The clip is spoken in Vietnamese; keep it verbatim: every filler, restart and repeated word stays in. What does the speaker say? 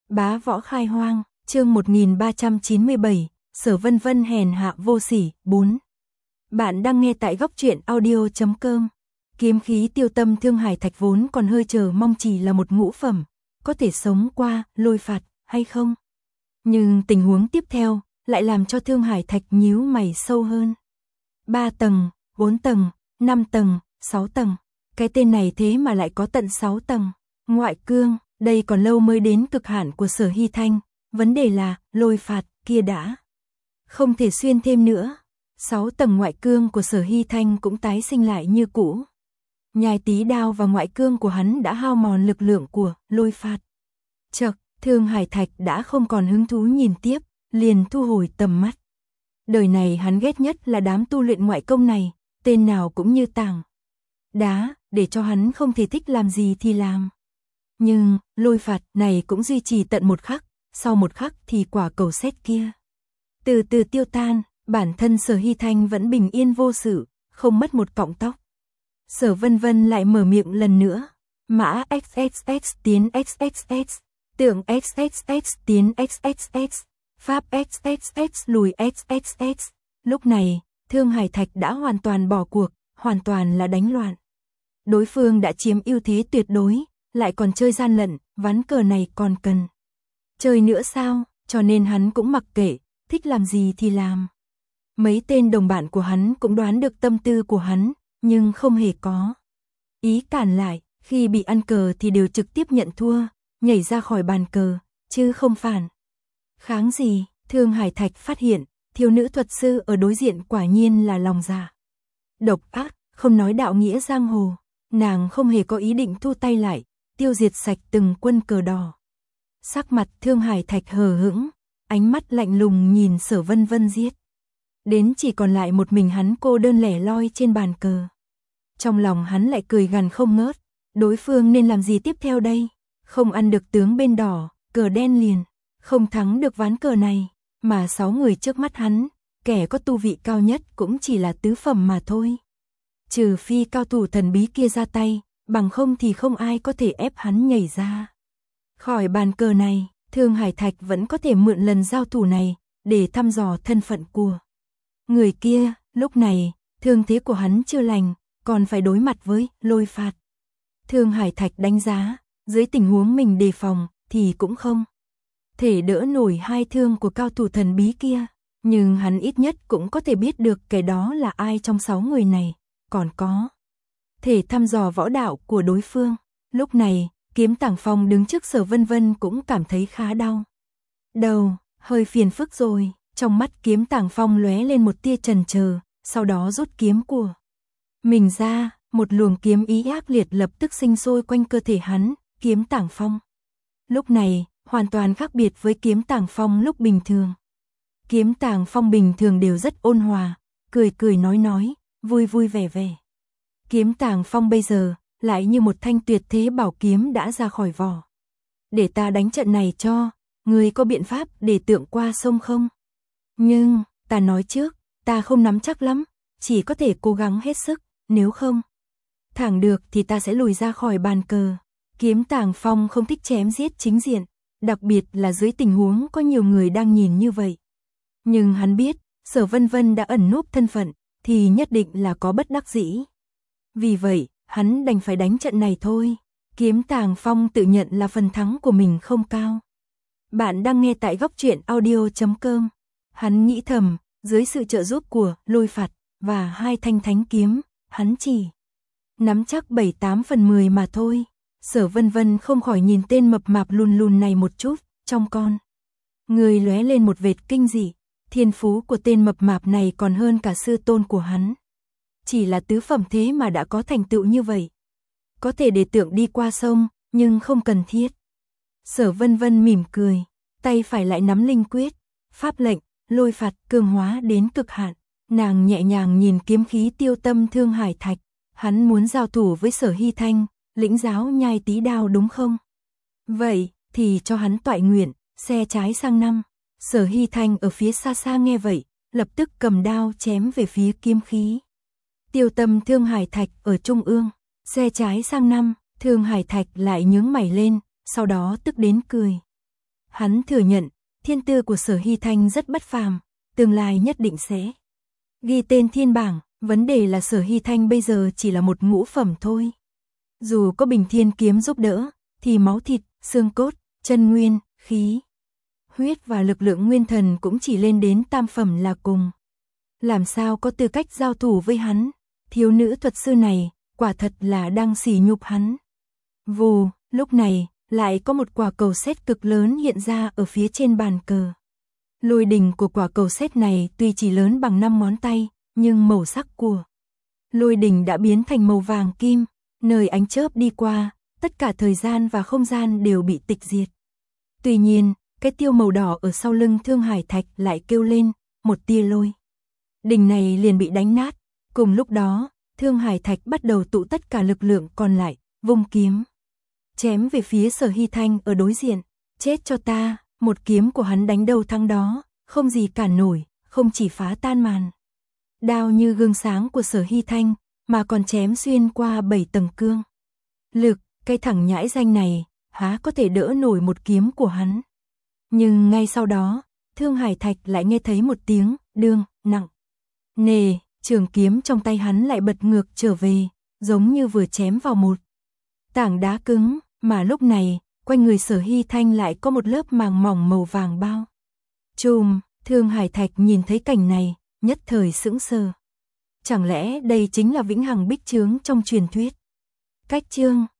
Bá võ khai hoang, chương một nghìn ba trăm chín mươi bảy, Sở Vân Vân hèn hạ vô sỉ, bốn. Bạn đang nghe tại góc truyện audio chấm com. Kiếm khí tiêu tâm Thương Hải Thạch vốn còn hơi chờ mong chỉ là một ngũ phẩm, có thể sống qua lôi phạt hay không. Nhưng tình huống tiếp theo lại làm cho Thương Hải Thạch nhíu mày sâu hơn. Ba tầng, bốn tầng, năm tầng, sáu tầng. Cái tên này thế mà lại có tận sáu tầng. Ngoại cương, đây còn lâu mới đến cực hạn của Sở Hy Thanh. Vấn đề là, lôi phạt kia đã không thể xuyên thêm nữa. Sáu tầng ngoại cương của Sở Hy Thanh cũng tái sinh lại như cũ. Nhai tí đao và ngoại cương của hắn đã hao mòn lực lượng của lôi phạt. Chậc, Thương Hải Thạch đã không còn hứng thú nhìn tiếp, liền thu hồi tầm mắt. Đời này hắn ghét nhất là đám tu luyện ngoại công này, tên nào cũng như tảng đá, để cho hắn không thể thích làm gì thì làm. Nhưng, lôi phạt này cũng duy trì tận một khắc, sau một khắc thì quả cầu sét kia từ từ tiêu tan, bản thân Sở Hy Thanh vẫn bình yên vô sự, không mất một cọng tóc. Sở Vân Vân lại mở miệng lần nữa, mã ích ích ích tiến ích ích ích, tượng ích ích ích tiến ích ích ích, pháp ích ích ích lùi ích ích ích. Lúc này, Thương Hải Thạch đã hoàn toàn bỏ cuộc, hoàn toàn là đánh loạn. Đối phương đã chiếm ưu thế tuyệt đối, lại còn chơi gian lận, ván cờ này còn cần chơi nữa sao, cho nên hắn cũng mặc kệ, thích làm gì thì làm. Mấy tên đồng bạn của hắn cũng đoán được tâm tư của hắn, nhưng không hề có ý cản lại, khi bị ăn cờ thì đều trực tiếp nhận thua, nhảy ra khỏi bàn cờ, chứ không phản kháng gì. Thương Hải Thạch phát hiện, thiếu nữ thuật sư ở đối diện quả nhiên là lòng dạ độc ác, không nói đạo nghĩa giang hồ, nàng không hề có ý định thu tay lại, tiêu diệt sạch từng quân cờ đỏ. Sắc mặt Thương Hải Thạch hờ hững, ánh mắt lạnh lùng nhìn Sở Vân Vân giết đến chỉ còn lại một mình hắn cô đơn lẻ loi trên bàn cờ. Trong lòng hắn lại cười gằn không ngớt, đối phương nên làm gì tiếp theo đây? Không ăn được tướng bên đỏ, cờ đen liền, không thắng được ván cờ này, mà sáu người trước mắt hắn, kẻ có tu vị cao nhất cũng chỉ là tứ phẩm mà thôi. Trừ phi cao thủ thần bí kia ra tay, bằng không thì không ai có thể ép hắn nhảy ra khỏi bàn cờ này. Thương Hải Thạch vẫn có thể mượn lần giao thủ này để thăm dò thân phận của người kia. Lúc này, thương thế của hắn chưa lành, còn phải đối mặt với lôi phạt. Thương Hải Thạch đánh giá, dưới tình huống mình đề phòng thì cũng không thể đỡ nổi hai thương của cao thủ thần bí kia, nhưng hắn ít nhất cũng có thể biết được kẻ đó là ai trong sáu người này, còn có thể thăm dò võ đạo của đối phương. Lúc này, Kiếm Tàng Phong đứng trước Sở Vân Vân cũng cảm thấy khá đau đầu, hơi phiền phức rồi. Trong mắt Kiếm Tàng Phong lóe lên một tia chần chờ, sau đó rút kiếm của mình ra, một luồng kiếm ý ác liệt lập tức sinh sôi quanh cơ thể hắn. Kiếm Tàng Phong lúc này hoàn toàn khác biệt với Kiếm Tàng Phong lúc bình thường. Kiếm Tàng Phong bình thường đều rất ôn hòa, cười cười nói nói, vui vui vẻ vẻ. Kiếm Tàng Phong bây giờ lại như một thanh tuyệt thế bảo kiếm đã ra khỏi vỏ. Để ta đánh trận này cho, ngươi có biện pháp để tượng qua sông không? Nhưng, ta nói trước, ta không nắm chắc lắm, chỉ có thể cố gắng hết sức, nếu không thẳng được thì ta sẽ lùi ra khỏi bàn cờ. Kiếm Tàng Phong không thích chém giết chính diện, đặc biệt là dưới tình huống có nhiều người đang nhìn như vậy. Nhưng hắn biết, Sở Vân Vân đã ẩn núp thân phận, thì nhất định là có bất đắc dĩ. Vì vậy, hắn đành phải đánh trận này thôi. Kiếm Tàng Phong tự nhận là phần thắng của mình không cao. Bạn đang nghe tại góc truyện audio chấm com. Hắn nghĩ thầm, dưới sự trợ giúp của lôi phạt và hai thanh thánh kiếm, hắn chỉ nắm chắc bảy tám phần mười mà thôi. Sở Vân Vân không khỏi nhìn tên mập mạp lùn lùn này một chút, trong con người lóe lên một vệt kinh dị. Thiên phú của tên mập mạp này còn hơn cả sư tôn của hắn. Chỉ là tứ phẩm thế mà đã có thành tựu như vậy. Có thể để tượng đi qua sông, nhưng không cần thiết. Sở Vân Vân mỉm cười, tay phải lại nắm linh quyết, pháp lệnh, lôi phạt cường hóa đến cực hạn. Nàng nhẹ nhàng nhìn kiếm khí tiêu tâm Thương Hải Thạch, hắn muốn giao thủ với Sở Hy Thanh, lĩnh giáo nhai tí đao đúng không? Vậy, thì cho hắn toại nguyện, xe trái sang năm. Sở Hy Thanh ở phía xa xa nghe vậy, lập tức cầm đao chém về phía kiếm khí tiêu tâm Thương Hải Thạch ở trung ương. Xe trái sang năm, Thương Hải Thạch lại nhướng mày lên, sau đó tức đến cười. Hắn thừa nhận, thiên tư của Sở Hy Thanh rất bất phàm, tương lai nhất định sẽ ghi tên thiên bảng, vấn đề là Sở Hy Thanh bây giờ chỉ là một ngũ phẩm thôi. Dù có Bình Thiên kiếm giúp đỡ, thì máu thịt, xương cốt, chân nguyên, khí, huyết và lực lượng nguyên thần cũng chỉ lên đến tam phẩm là cùng. Làm sao có tư cách giao thủ với hắn, thiếu nữ thuật sư này, quả thật là đang sỉ nhục hắn. Vù, lúc này, lại có một quả cầu sét cực lớn hiện ra ở phía trên bàn cờ. Lôi đỉnh của quả cầu sét này tuy chỉ lớn bằng năm ngón tay, nhưng màu sắc của lôi đỉnh đã biến thành màu vàng kim, nơi ánh chớp đi qua, tất cả thời gian và không gian đều bị tịch diệt. Tuy nhiên, cái tiêu màu đỏ ở sau lưng Thương Hải Thạch lại kêu lên, một tia lôi đỉnh này liền bị đánh nát. Cùng lúc đó, Thương Hải Thạch bắt đầu tụ tất cả lực lượng còn lại, vung kiếm chém về phía Sở Hy Thanh ở đối diện. Chết cho ta, một kiếm của hắn đánh đầu thắng đó, không gì cản nổi, không chỉ phá tan màn đao như gương sáng của Sở Hy Thanh, mà còn chém xuyên qua bảy tầng cương lực. Cái thằng nhãi danh này, há có thể đỡ nổi một kiếm của hắn. Nhưng ngay sau đó, Thương Hải Thạch lại nghe thấy một tiếng đương nặng nề, trường kiếm trong tay hắn lại bật ngược trở về, giống như vừa chém vào một tảng đá cứng, mà lúc này, quanh người Sở Hy Thanh lại có một lớp màng mỏng màu vàng bao trùm. Thương Hải Thạch nhìn thấy cảnh này, nhất thời sững sờ. Chẳng lẽ đây chính là vĩnh hằng bích chướng trong truyền thuyết? Cách chương